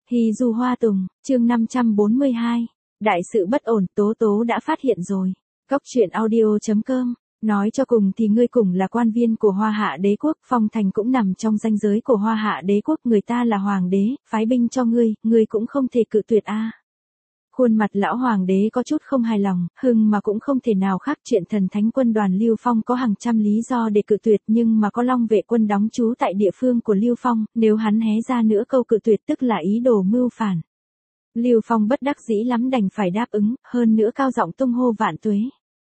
Hy du hoa tùng, chương 542. Đại sự bất ổn, Tố Tố đã phát hiện rồi. Cốc truyện audio.com. Nói cho cùng thì ngươi cùng là quan viên của Hoa Hạ đế quốc, Phong Thành cũng nằm trong ranh giới của Hoa Hạ đế quốc, người ta là hoàng đế, phái binh cho ngươi cũng không thể cự tuyệt a. Khuôn mặt lão hoàng đế có chút không hài lòng, mà cũng không thể nào khác, chuyện thần thánh quân đoàn Lưu Phong có hàng trăm lý do để cự tuyệt, nhưng mà có Long vệ quân đóng trú tại địa phương của Lưu Phong, nếu hắn hé ra nữa câu cự tuyệt tức là ý đồ mưu phản. Lưu Phong bất đắc dĩ lắm đành phải đáp ứng, hơn nữa cao giọng tung hô vạn tuế.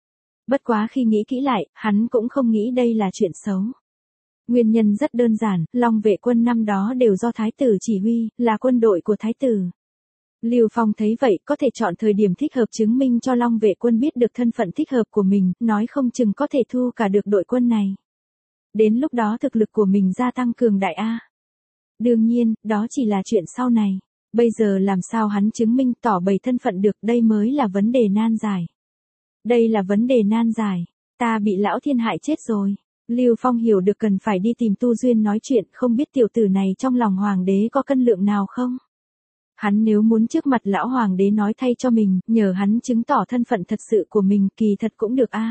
Bất quá khi nghĩ kỹ lại, hắn cũng không nghĩ đây là chuyện xấu. Nguyên nhân rất đơn giản, Long vệ quân năm đó đều do thái tử chỉ huy, là quân đội của thái tử. Lưu Phong thấy vậy có thể chọn thời điểm thích hợp chứng minh cho Long vệ quân biết được thân phận thích hợp của mình, nói không chừng có thể thu cả được đội quân này. Đến lúc đó thực lực của mình gia tăng cường đại a. Đương nhiên, đó chỉ là chuyện sau này. Bây giờ làm sao hắn chứng minh tỏ bày thân phận được, đây mới là vấn đề nan giải. Đây là vấn đề nan giải. Ta bị lão thiên hại chết rồi. Lưu Phong hiểu được cần phải đi tìm Tu Duyên nói chuyện, không biết tiểu tử này trong lòng hoàng đế có cân lượng nào không? Hắn nếu muốn trước mặt lão hoàng đế nói thay cho mình, nhờ hắn chứng tỏ thân phận thật sự của mình, kỳ thật cũng được a.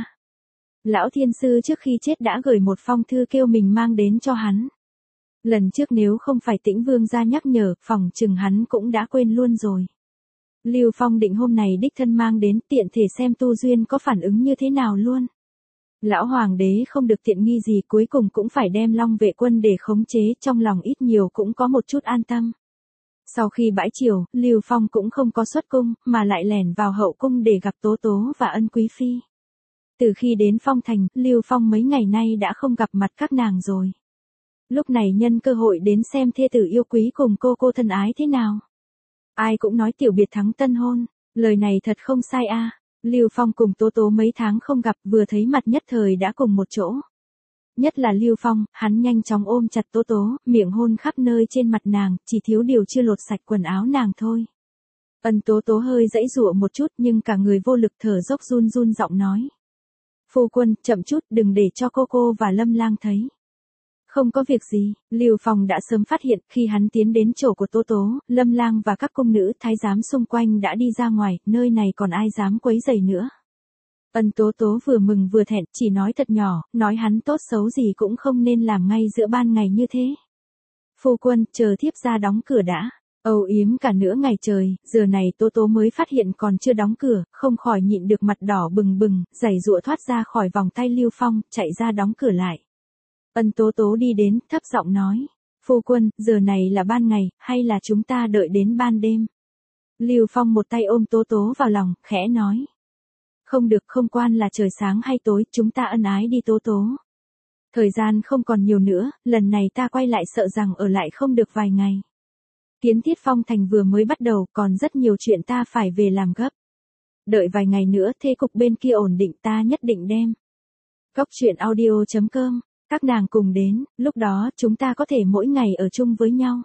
Lão thiên sư trước khi chết đã gửi một phong thư kêu mình mang đến cho hắn. Lần trước nếu không phải Tĩnh Vương ra nhắc nhở, phòng chừng hắn cũng đã quên luôn rồi. Lưu Phong định hôm này đích thân mang đến, tiện thể xem Tu Duyên có phản ứng như thế nào luôn. Lão hoàng đế không được tiện nghi gì, cuối cùng cũng phải đem Long vệ quân để khống chế, trong lòng ít nhiều cũng có một chút an tâm. Sau khi bãi triều, Lưu Phong cũng không có xuất cung, mà lại lẻn vào hậu cung để gặp Tố Tố và Ân Quý Phi. Từ khi đến Phong Thành, Lưu Phong mấy ngày nay đã không gặp mặt các nàng rồi. Lúc này nhân cơ hội đến xem thê tử yêu quý cùng cô thân ái thế nào. Ai cũng nói tiểu biệt thắng tân hôn, lời này thật không sai a. Lưu Phong cùng Tố Tố mấy tháng không gặp, vừa thấy mặt nhất thời đã cùng một chỗ. Nhất là Lưu Phong, hắn nhanh chóng ôm chặt Tố Tố, miệng hôn khắp nơi trên mặt nàng, chỉ thiếu điều chưa lột sạch quần áo nàng thôi. Tố Tố hơi giãy giụa một chút nhưng cả người vô lực thở dốc run giọng nói. Phu quân, chậm chút, đừng để cho cô và Lâm Lang thấy. Không có việc gì, Lưu Phong đã sớm phát hiện, khi hắn tiến đến chỗ của Tố Tố, Lâm Lang và các cung nữ thái giám xung quanh đã đi ra ngoài, nơi này còn ai dám quấy rầy nữa. Tố Tố vừa mừng vừa thẹn, chỉ nói thật nhỏ, nói hắn tốt xấu gì cũng không nên làm ngay giữa ban ngày như thế. Phu quân, chờ thiếp ra đóng cửa đã. Âu yếm cả nửa ngày trời, giờ này Tố Tố mới phát hiện còn chưa đóng cửa, không khỏi nhịn được mặt đỏ bừng, giãy giụa thoát ra khỏi vòng tay Lưu Phong, chạy ra đóng cửa lại. Tố Tố đi đến, thấp giọng nói. Phu quân, giờ này là ban ngày, hay là chúng ta đợi đến ban đêm? Lưu Phong một tay ôm Tố Tố vào lòng, khẽ nói. Không được, không quan là trời sáng hay tối, chúng ta ân ái đi Tố Tố. Thời gian không còn nhiều nữa, lần này ta quay lại sợ rằng ở lại không được vài ngày. Kiến thiết Phong Thành vừa mới bắt đầu, còn rất nhiều chuyện ta phải về làm gấp. Đợi vài ngày nữa thế cục bên kia ổn định ta nhất định đem. Cốc truyện audio.com. Các nàng cùng đến, lúc đó chúng ta có thể mỗi ngày ở chung với nhau.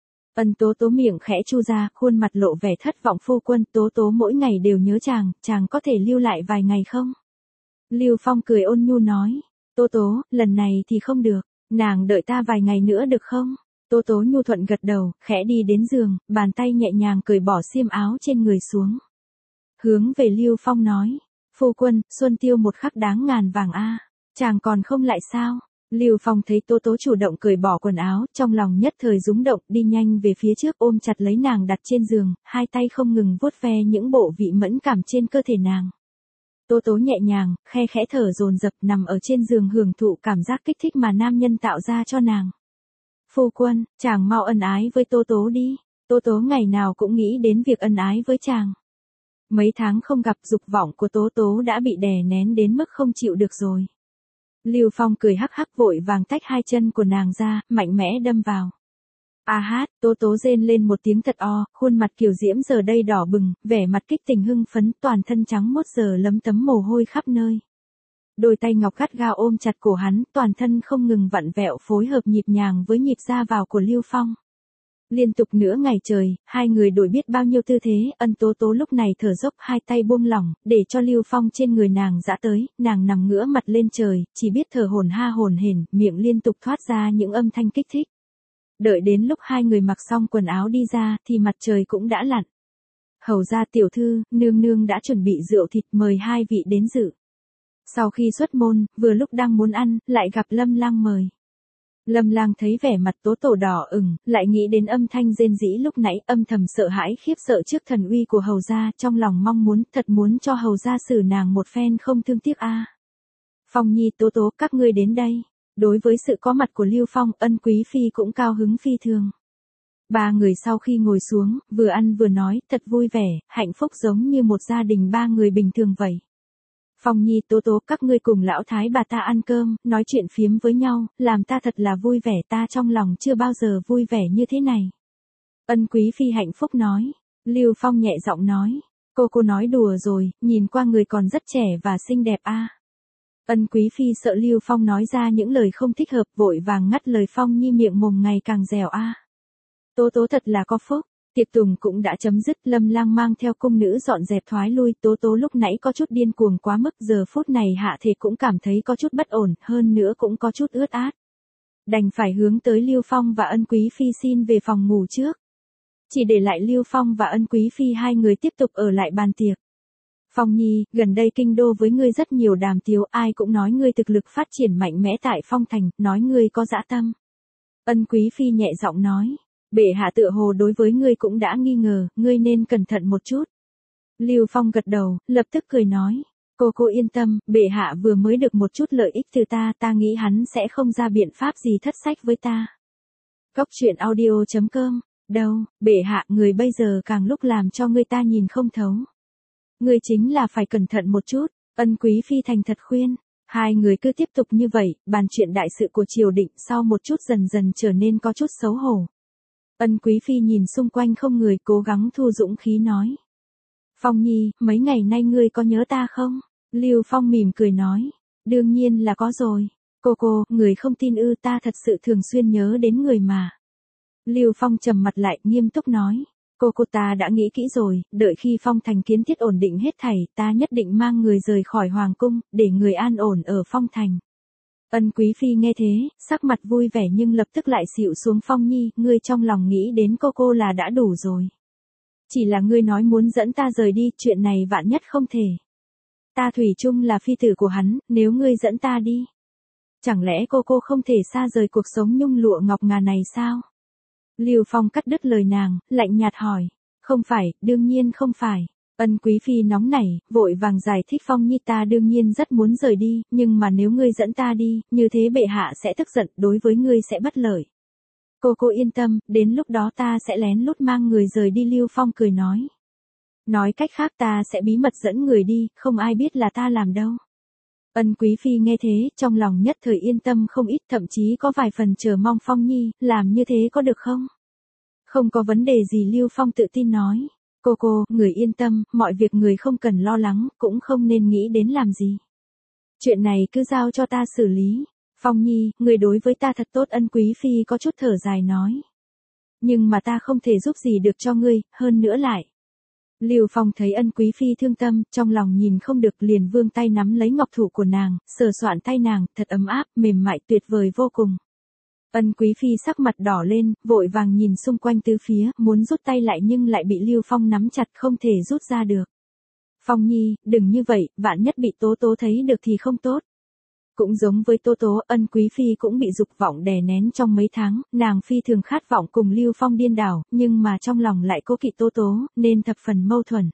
Tố Tố miệng khẽ chu ra, khuôn mặt lộ vẻ thất vọng. Phu quân, Tố Tố mỗi ngày đều nhớ chàng có thể lưu lại vài ngày không? Lưu Phong cười ôn nhu nói. Tố Tố, lần này thì không được, nàng đợi ta vài ngày nữa được không? Tố Tố nhu thuận gật đầu, khẽ đi đến giường, bàn tay nhẹ nhàng cởi bỏ xiêm áo trên người xuống. Hướng về Lưu Phong nói. Phu quân, xuân tiêu một khắc đáng ngàn vàng a. Chàng còn không lại sao? Lưu Phong thấy Tố Tố chủ động cởi bỏ quần áo, trong lòng nhất thời rúng động, đi nhanh về phía trước ôm chặt lấy nàng đặt trên giường, hai tay không ngừng vuốt ve những bộ vị mẫn cảm trên cơ thể nàng. Tố Tố nhẹ nhàng, khẽ thở dồn dập nằm ở trên giường hưởng thụ cảm giác kích thích mà nam nhân tạo ra cho nàng. Phu quân, chàng mau ân ái với Tố Tố đi. Tố Tố ngày nào cũng nghĩ đến việc ân ái với chàng. Mấy tháng không gặp, dục vọng của Tố Tố đã bị đè nén đến mức không chịu được rồi. Lưu Phong cười hắc vội vàng tách hai chân của nàng ra, mạnh mẽ đâm vào. A hát, Tố Tố rên lên một tiếng thật o, khuôn mặt kiều diễm giờ đây đỏ bừng, vẻ mặt kích tình hưng phấn, toàn thân trắng muốt giờ lấm tấm mồ hôi khắp nơi. Đôi tay ngọc gắt gao ôm chặt cổ hắn, toàn thân không ngừng vặn vẹo phối hợp nhịp nhàng với nhịp ra vào của Lưu Phong. Liên tục nửa ngày trời, hai người đổi biết bao nhiêu tư thế, Tố Tố lúc này thở dốc hai tay buông lỏng, để cho Lưu Phong trên người nàng dã tới, nàng nằm ngửa mặt lên trời, chỉ biết thở hổn hển, miệng liên tục thoát ra những âm thanh kích thích. Đợi đến lúc hai người mặc xong quần áo đi ra thì mặt trời cũng đã lặn. Hầu ra tiểu thư, nương nương đã chuẩn bị rượu thịt mời hai vị đến dự. Sau khi xuất môn, vừa lúc đang muốn ăn, lại gặp Lâm Lang mời. Lâm Lang thấy vẻ mặt Tố Tổ đỏ ửng, lại nghĩ đến âm thanh rên rỉ lúc nãy, âm thầm sợ hãi khiếp sợ trước thần uy của hầu gia, trong lòng mong muốn, thật muốn cho hầu gia xử nàng một phen không thương tiếc a. Phong Nhi, Tố Tố, các ngươi đến đây. Đối với sự có mặt của Lưu Phong, Ân Quý phi cũng cao hứng phi thường. Ba người sau khi ngồi xuống, vừa ăn vừa nói, thật vui vẻ, hạnh phúc giống như một gia đình ba người bình thường vậy. Phong Nhi, Tố Tố, các ngươi cùng lão thái bà ta ăn cơm, nói chuyện phiếm với nhau, làm ta thật là vui vẻ, ta trong lòng chưa bao giờ vui vẻ như thế này. Ân Quý phi hạnh phúc nói. Lưu Phong nhẹ giọng nói, cô nói đùa rồi, nhìn qua người còn rất trẻ và xinh đẹp a. Ân Quý phi sợ Lưu Phong nói ra những lời không thích hợp, vội vàng ngắt lời Phong Nhi, miệng mồm ngày càng dẻo a. Tố Tố thật là có phúc. Tiệc tùng cũng đã chấm dứt, Lâm Lang mang theo cung nữ dọn dẹp thoái lui, Tố Tố lúc nãy có chút điên cuồng quá mức, giờ phút này hạ thể cũng cảm thấy có chút bất ổn, hơn nữa cũng có chút ướt át. Đành phải hướng tới Lưu Phong và Ân Quý phi xin về phòng ngủ trước. Chỉ để lại Lưu Phong và Ân Quý phi hai người tiếp tục ở lại bàn tiệc. Phong Nhi, gần đây kinh đô với ngươi rất nhiều đàm tiếu, ai cũng nói ngươi thực lực phát triển mạnh mẽ tại Phong Thành, nói ngươi có dã tâm. Ân Quý phi nhẹ giọng nói. Bệ hạ tựa hồ đối với ngươi cũng đã nghi ngờ, ngươi nên cẩn thận một chút. Lưu Phong gật đầu, lập tức cười nói. Cô yên tâm, bệ hạ vừa mới được một chút lợi ích từ ta nghĩ hắn sẽ không ra biện pháp gì thất sách với ta. Cốc truyện audio.com. Đâu, bệ hạ, người bây giờ càng lúc làm cho người ta nhìn không thấu. Ngươi chính là phải cẩn thận một chút, Ân Quý phi thành thật khuyên. Hai người cứ tiếp tục như vậy, bàn chuyện đại sự của triều đình sau một chút dần dần trở nên có chút xấu hổ. Ân Quý phi nhìn xung quanh không người, cố gắng thu dũng khí nói. Phong Nhi, mấy ngày nay ngươi có nhớ ta không? Lưu Phong mỉm cười nói. Đương nhiên là có rồi. Cô, người không tin ư, ta thật sự thường xuyên nhớ đến người mà. Lưu Phong trầm mặt lại, nghiêm túc nói. Cô ta đã nghĩ kỹ rồi, đợi khi Phong Thành kiến thiết ổn định hết thảy, ta nhất định mang người rời khỏi Hoàng Cung, để người an ổn ở Phong Thành. Ân Quý phi nghe thế, sắc mặt vui vẻ nhưng lập tức lại xịu xuống. Phong Nhi, ngươi trong lòng nghĩ đến cô là đã đủ rồi. Chỉ là ngươi nói muốn dẫn ta rời đi, chuyện này vạn nhất không thể. Ta thủy chung là phi tử của hắn, nếu ngươi dẫn ta đi. Chẳng lẽ cô không thể xa rời cuộc sống nhung lụa ngọc ngà này sao? Lưu Phong cắt đứt lời nàng, lạnh nhạt hỏi. Không phải, đương nhiên không phải. Ân Quý phi nóng nảy, vội vàng giải thích. Phong Nhi, ta đương nhiên rất muốn rời đi, nhưng mà nếu ngươi dẫn ta đi, như thế bệ hạ sẽ tức giận, đối với ngươi sẽ bất lợi. Cô yên tâm, đến lúc đó ta sẽ lén lút mang người rời đi. Lưu Phong cười nói. Nói cách khác ta sẽ bí mật dẫn người đi, không ai biết là ta làm đâu. Ân Quý phi nghe thế, trong lòng nhất thời yên tâm không ít, thậm chí có vài phần chờ mong. Phong Nhi, làm như thế có được không? Không có vấn đề gì. Lưu Phong tự tin nói. Cô, người yên tâm, mọi việc người không cần lo lắng, cũng không nên nghĩ đến làm gì. Chuyện này cứ giao cho ta xử lý. Phong Nhi, người đối với ta thật tốt. Ân Quý phi có chút thở dài nói. Nhưng mà ta không thể giúp gì được cho ngươi, hơn nữa lại. Lưu Phong thấy Ân Quý phi thương tâm, trong lòng nhìn không được, liền vươn tay nắm lấy ngọc thủ của nàng, sờ soạn tay nàng, thật ấm áp, mềm mại, tuyệt vời vô cùng. Ân Quý phi sắc mặt đỏ lên, vội vàng nhìn xung quanh tứ phía, muốn rút tay lại nhưng lại bị Lưu Phong nắm chặt, không thể rút ra được. Phong Nhi, đừng như vậy, vạn nhất bị Tố Tố thấy được thì không tốt. Cũng giống với Tố Tố, Ân Quý phi cũng bị dục vọng đè nén trong mấy tháng, nàng phi thường khát vọng cùng Lưu Phong điên đảo, nhưng mà trong lòng lại cố kỵ Tố Tố, nên thập phần mâu thuẫn.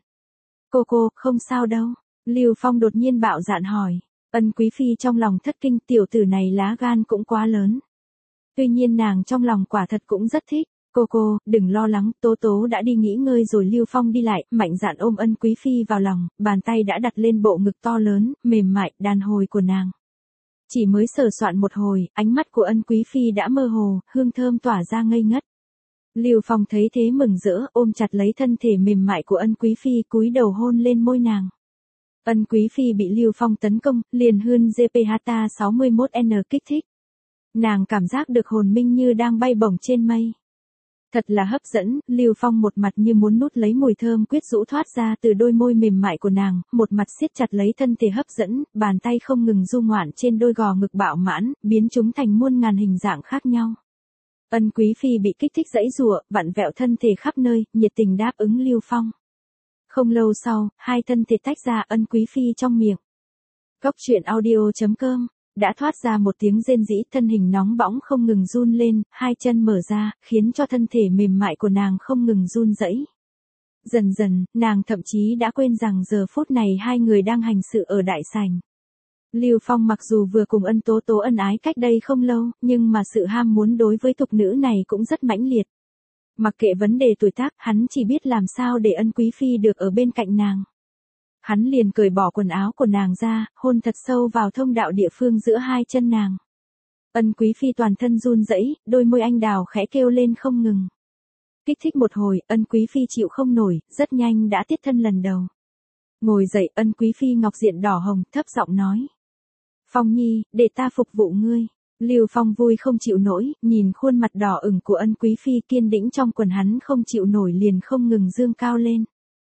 Cô, không sao đâu. Lưu Phong đột nhiên bạo dạn hỏi. Ân Quý phi trong lòng thất kinh, tiểu tử này lá gan cũng quá lớn. Tuy nhiên nàng trong lòng quả thật cũng rất thích. Cô, đừng lo lắng, Tố Tố đã đi nghỉ ngơi rồi. Lưu Phong đi lại, mạnh dạn ôm Ân Quý phi vào lòng, bàn tay đã đặt lên bộ ngực to lớn, mềm mại, đàn hồi của nàng. Chỉ mới sờ soạn một hồi, ánh mắt của Ân Quý phi đã mơ hồ, hương thơm tỏa ra ngây ngất. Lưu Phong thấy thế mừng rỡ, ôm chặt lấy thân thể mềm mại của Ân Quý phi, cúi đầu hôn lên môi nàng. Ân Quý phi bị Lưu Phong tấn công, liền hơn GPHTA 61N kích thích. Nàng cảm giác được hồn minh như đang bay bổng trên mây. Thật là hấp dẫn, Lưu Phong một mặt như muốn nuốt lấy mùi thơm quyết rũ thoát ra từ đôi môi mềm mại của nàng, một mặt siết chặt lấy thân thể hấp dẫn, bàn tay không ngừng du ngoạn trên đôi gò ngực bạo mãn, biến chúng thành muôn ngàn hình dạng khác nhau. Ân Quý Phi bị kích thích giãy giụa, vặn vẹo thân thể khắp nơi, nhiệt tình đáp ứng Lưu Phong. Không lâu sau, hai thân thể tách ra, Ân Quý Phi trong miệng. Cốc truyện audio.com đã thoát ra một tiếng rên rỉ, thân hình nóng bỏng không ngừng run lên, hai chân mở ra, khiến cho thân thể mềm mại của nàng không ngừng run rẩy. Dần dần, nàng thậm chí đã quên rằng giờ phút này hai người đang hành sự ở đại sảnh. Lưu Phong mặc dù vừa cùng Ân Tố Tố ân ái cách đây không lâu, nhưng mà sự ham muốn đối với thục nữ này cũng rất mãnh liệt. Mặc kệ vấn đề tuổi tác, hắn chỉ biết làm sao để Ân Quý Phi được ở bên cạnh nàng. Hắn liền cởi bỏ quần áo của nàng ra, hôn thật sâu vào thông đạo địa phương giữa hai chân nàng. Ân Quý Phi toàn thân run rẩy, đôi môi anh đào khẽ kêu lên không ngừng. Kích thích một hồi, Ân Quý Phi chịu không nổi, rất nhanh đã tiết thân lần đầu. Ngồi dậy, Ân Quý Phi ngọc diện đỏ hồng, thấp giọng nói. Phong Nhi, để ta phục vụ ngươi. Lưu Phong vui không chịu nổi, nhìn khuôn mặt đỏ ửng của Ân Quý Phi kiên đĩnh trong quần hắn không chịu nổi liền không ngừng dương cao lên.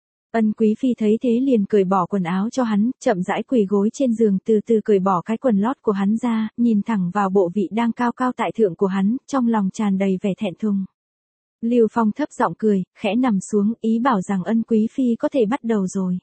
Ân Quý Phi thấy thế liền cởi bỏ quần áo cho hắn, chậm rãi quỳ gối trên giường từ từ cởi bỏ cái quần lót của hắn ra, nhìn thẳng vào bộ vị đang cao cao tại thượng của hắn, trong lòng tràn đầy vẻ thẹn thùng. Lưu Phong thấp giọng cười, khẽ nằm xuống, ý bảo rằng Ân Quý Phi có thể bắt đầu rồi.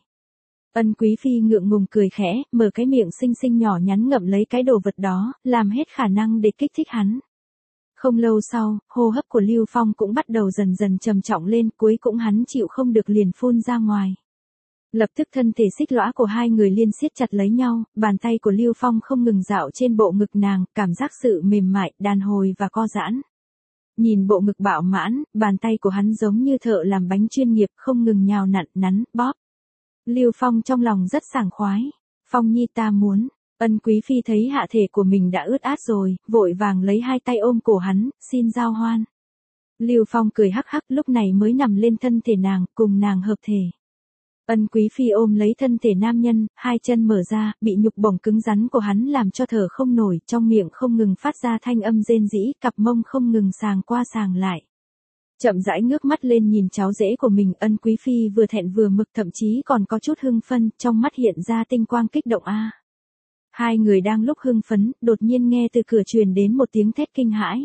Ân Quý Phi ngượng ngùng cười khẽ, mở cái miệng xinh xinh nhỏ nhắn ngậm lấy cái đồ vật đó, làm hết khả năng để kích thích hắn. Không lâu sau, hô hấp của Lưu Phong cũng bắt đầu dần dần trầm trọng lên, cuối cũng hắn chịu không được liền phun ra ngoài. Lập tức thân thể xích lõa của hai người liên siết chặt lấy nhau, bàn tay của Lưu Phong không ngừng dạo trên bộ ngực nàng, cảm giác sự mềm mại, đàn hồi và co giãn. Nhìn bộ ngực bạo mãn, bàn tay của hắn giống như thợ làm bánh chuyên nghiệp, không ngừng nhào nặn, nắn, bóp. Lưu Phong trong lòng rất sảng khoái. Phong Nhi ta muốn. Ân Quý Phi thấy hạ thể của mình đã ướt át rồi, vội vàng lấy hai tay ôm cổ hắn, xin giao hoan. Lưu Phong cười hắc hắc, lúc này mới nằm lên thân thể nàng, cùng nàng hợp thể. Ân Quý Phi ôm lấy thân thể nam nhân, hai chân mở ra, bị nhục bổng cứng rắn của hắn làm cho thở không nổi, trong miệng không ngừng phát ra thanh âm rên rỉ, cặp mông không ngừng sàng qua sàng lại. Chậm rãi ngước mắt lên nhìn cháu rể của mình, Ân Quý Phi vừa thẹn vừa mực, thậm chí còn có chút hưng phân, trong mắt hiện ra tinh quang kích động a. Hai người đang lúc hưng phấn, đột nhiên nghe từ cửa truyền đến một tiếng thét kinh hãi.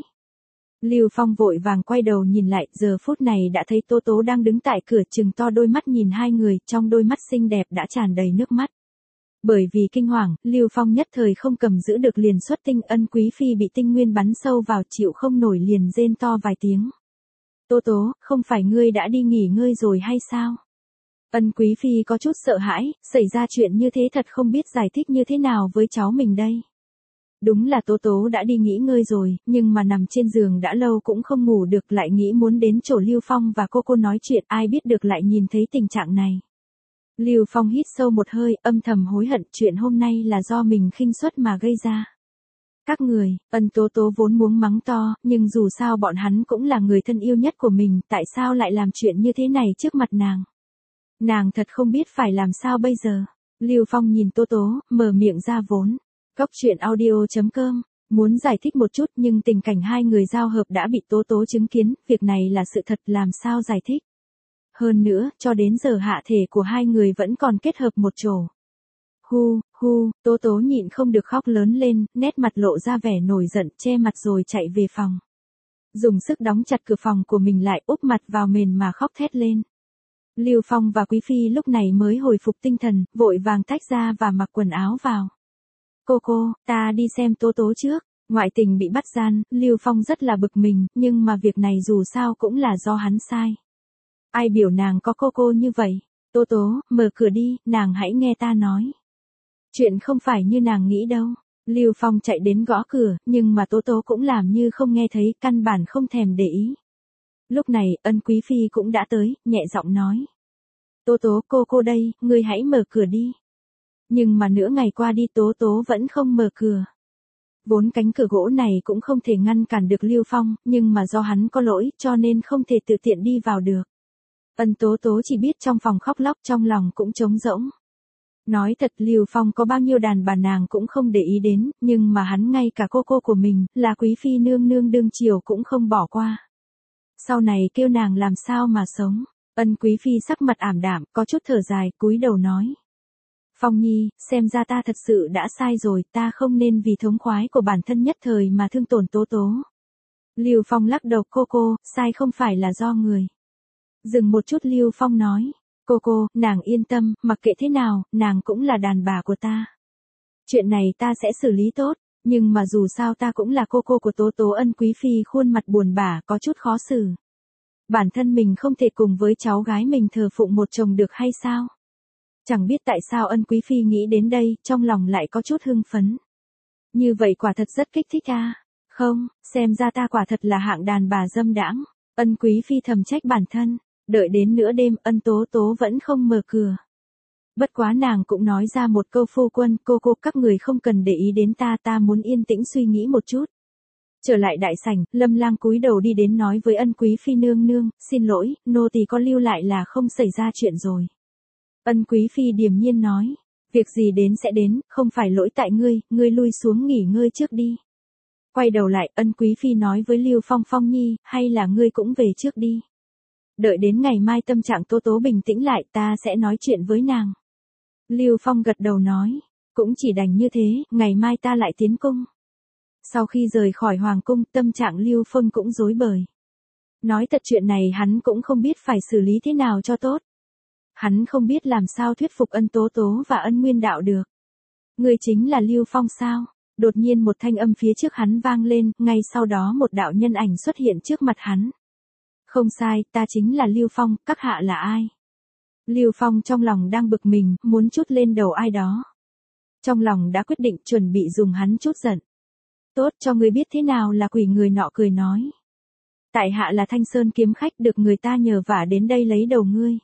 Lưu Phong vội vàng quay đầu nhìn lại, giờ phút này đã thấy Tố Tố đang đứng tại cửa, trừng to đôi mắt nhìn hai người, trong đôi mắt xinh đẹp đã tràn đầy nước mắt. Bởi vì kinh hoàng, Lưu Phong nhất thời không cầm giữ được liền xuất tinh, Ân Quý Phi bị tinh nguyên bắn sâu vào, chịu không nổi liền rên to vài tiếng. Tố Tố, không phải ngươi đã đi nghỉ ngơi rồi hay sao? Ân Quý Phi có chút sợ hãi, xảy ra chuyện như thế thật không biết giải thích như thế nào với cháu mình đây. Đúng là Tố Tố đã đi nghỉ ngơi rồi, nhưng mà nằm trên giường đã lâu cũng không ngủ được, lại nghĩ muốn đến chỗ Lưu Phong và cô nói chuyện, ai biết được lại nhìn thấy tình trạng này. Lưu Phong hít sâu một hơi, âm thầm hối hận, chuyện hôm nay là do mình khinh suất mà gây ra. Các người, Ân Tố Tố vốn muốn mắng to, nhưng dù sao bọn hắn cũng là người thân yêu nhất của mình, tại sao lại làm chuyện như thế này trước mặt nàng. Nàng thật không biết phải làm sao bây giờ. Lưu Phong nhìn Tố Tố, mở miệng ra vốn. Cốc truyện audio.com, muốn giải thích một chút nhưng tình cảnh hai người giao hợp đã bị Tố Tố chứng kiến, việc này là sự thật làm sao giải thích. Hơn nữa, cho đến giờ hạ thể của hai người vẫn còn kết hợp một chỗ. Tố Tố nhịn không được khóc lớn lên, nét mặt lộ ra vẻ nổi giận, che mặt rồi chạy về phòng. Dùng sức đóng chặt cửa phòng của mình lại, úp mặt vào mền mà khóc thét lên. Lưu Phong và Quý Phi lúc này mới hồi phục tinh thần, vội vàng tách ra và mặc quần áo vào. Cô, ta đi xem Tố Tố trước. Ngoại tình bị bắt gian, Lưu Phong rất là bực mình, nhưng mà việc này dù sao cũng là do hắn sai. Ai biểu nàng có cô như vậy? Tố Tố, mở cửa đi, nàng hãy nghe ta nói. Chuyện không phải như nàng nghĩ đâu. Lưu Phong chạy đến gõ cửa, nhưng mà Tố Tố cũng làm như không nghe thấy, căn bản không thèm để ý. Lúc này, Ân Quý Phi cũng đã tới, nhẹ giọng nói. Tố Tố, cô đây, ngươi hãy mở cửa đi. Nhưng mà nửa ngày qua đi Tố Tố vẫn không mở cửa. Vốn cánh cửa gỗ này cũng không thể ngăn cản được Lưu Phong, nhưng mà do hắn có lỗi cho nên không thể tự tiện đi vào được. Ân Tố Tố chỉ biết trong phòng khóc lóc, trong lòng cũng trống rỗng. Nói thật, Lưu Phong có bao nhiêu đàn bà nàng cũng không để ý đến, nhưng mà hắn ngay cả cô của mình, là Quý Phi nương nương đương triều cũng không bỏ qua. Sau này kêu nàng làm sao mà sống. Ân Quý Phi sắc mặt ảm đạm, có chút thở dài, cúi đầu nói. Phong Nhi, xem ra ta thật sự đã sai rồi, ta không nên vì thống khoái của bản thân nhất thời mà thương tổn Tố Tố. Lưu Phong lắc đầu, cô, sai không phải là do người. Dừng một chút Lưu Phong nói, cô, nàng yên tâm, mặc kệ thế nào, nàng cũng là đàn bà của ta. Chuyện này ta sẽ xử lý tốt, nhưng mà dù sao ta cũng là cô của Tố Tố. Ân Quý Phi khuôn mặt buồn bã, có chút khó xử. Bản thân mình không thể cùng với cháu gái mình thờ phụng một chồng được hay sao? Chẳng biết tại sao Ân Quý Phi nghĩ đến đây, trong lòng lại có chút hưng phấn. Như vậy quả thật rất kích thích à? Không, xem ra ta quả thật là hạng đàn bà dâm đãng. Ân Quý Phi thầm trách bản thân, đợi đến nửa đêm Ân Tố Tố vẫn không mở cửa. Bất quá nàng cũng nói ra một câu, phu quân, cô các người không cần để ý đến ta muốn yên tĩnh suy nghĩ một chút. Trở lại đại sảnh, Lâm Lang cúi đầu đi đến nói với Ân Quý Phi, nương, xin lỗi, nô tỳ có lưu lại là không xảy ra chuyện rồi. Ân Quý Phi điềm nhiên nói, việc gì đến sẽ đến, không phải lỗi tại ngươi lui xuống nghỉ ngơi trước đi. Quay đầu lại, Ân Quý Phi nói với Lưu Phong, Phong Nhi, hay là ngươi cũng về trước đi. Đợi đến ngày mai tâm trạng Tố Tố bình tĩnh lại, ta sẽ nói chuyện với nàng. Lưu Phong gật đầu nói, cũng chỉ đành như thế, ngày mai ta lại tiến cung. Sau khi rời khỏi hoàng cung, tâm trạng Lưu Phong cũng rối bời. Nói thật, chuyện này hắn cũng không biết phải xử lý thế nào cho tốt. Hắn không biết làm sao thuyết phục Ân Tố Tố và Ân Nguyên Đạo được. Ngươi chính là Lưu Phong sao? Đột nhiên một thanh âm phía trước hắn vang lên, ngay sau đó một đạo nhân ảnh xuất hiện trước mặt hắn. Không sai, ta chính là Lưu Phong, các hạ là ai? Lưu Phong trong lòng đang bực mình, muốn trút lên đầu ai đó. Trong lòng đã quyết định chuẩn bị dùng hắn chút giận. Tốt, cho ngươi biết thế nào là quỷ. Người nọ cười nói. Tại hạ là Thanh Sơn kiếm khách, được người ta nhờ vả đến đây lấy đầu ngươi.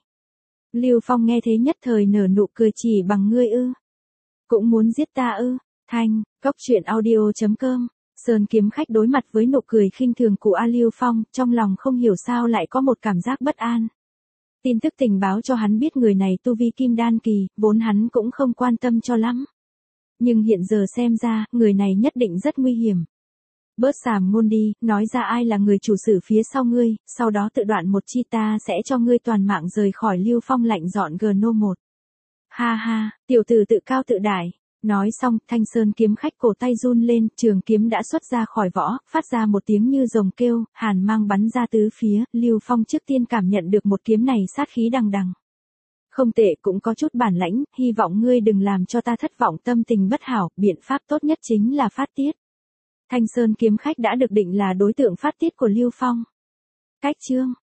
Lưu Phong nghe thế nhất thời nở nụ cười, chỉ bằng ngươi ư? Cũng muốn giết ta ư? Cóc truyện audio.com. Sơn kiếm khách đối mặt với nụ cười khinh thường của Lưu Phong, trong lòng không hiểu sao lại có một cảm giác bất an. Tin tức tình báo cho hắn biết người này tu vi kim đan kỳ, vốn hắn cũng không quan tâm cho lắm. Nhưng hiện giờ xem ra, người này nhất định rất nguy hiểm. Bớt xàm ngôn đi, nói ra ai là người chủ sử phía sau ngươi, sau đó tự đoạn một chi, ta sẽ cho ngươi toàn mạng rời khỏi. Lưu Phong lạnh dọn GNO 1. Ha, tiểu tử tự cao tự đại. Nói xong, Thanh Sơn kiếm khách cổ tay run lên, trường kiếm đã xuất ra khỏi vỏ, phát ra một tiếng như rồng kêu, hàn mang bắn ra tứ phía. Lưu Phong trước tiên cảm nhận được một kiếm này sát khí đằng đằng. Không tệ, cũng có chút bản lãnh, hy vọng ngươi đừng làm cho ta thất vọng. Tâm tình bất hảo, biện pháp tốt nhất chính là phát tiết. Thanh Sơn kiếm khách đã được định là đối tượng phát tiết của Lưu Phong. Cách chương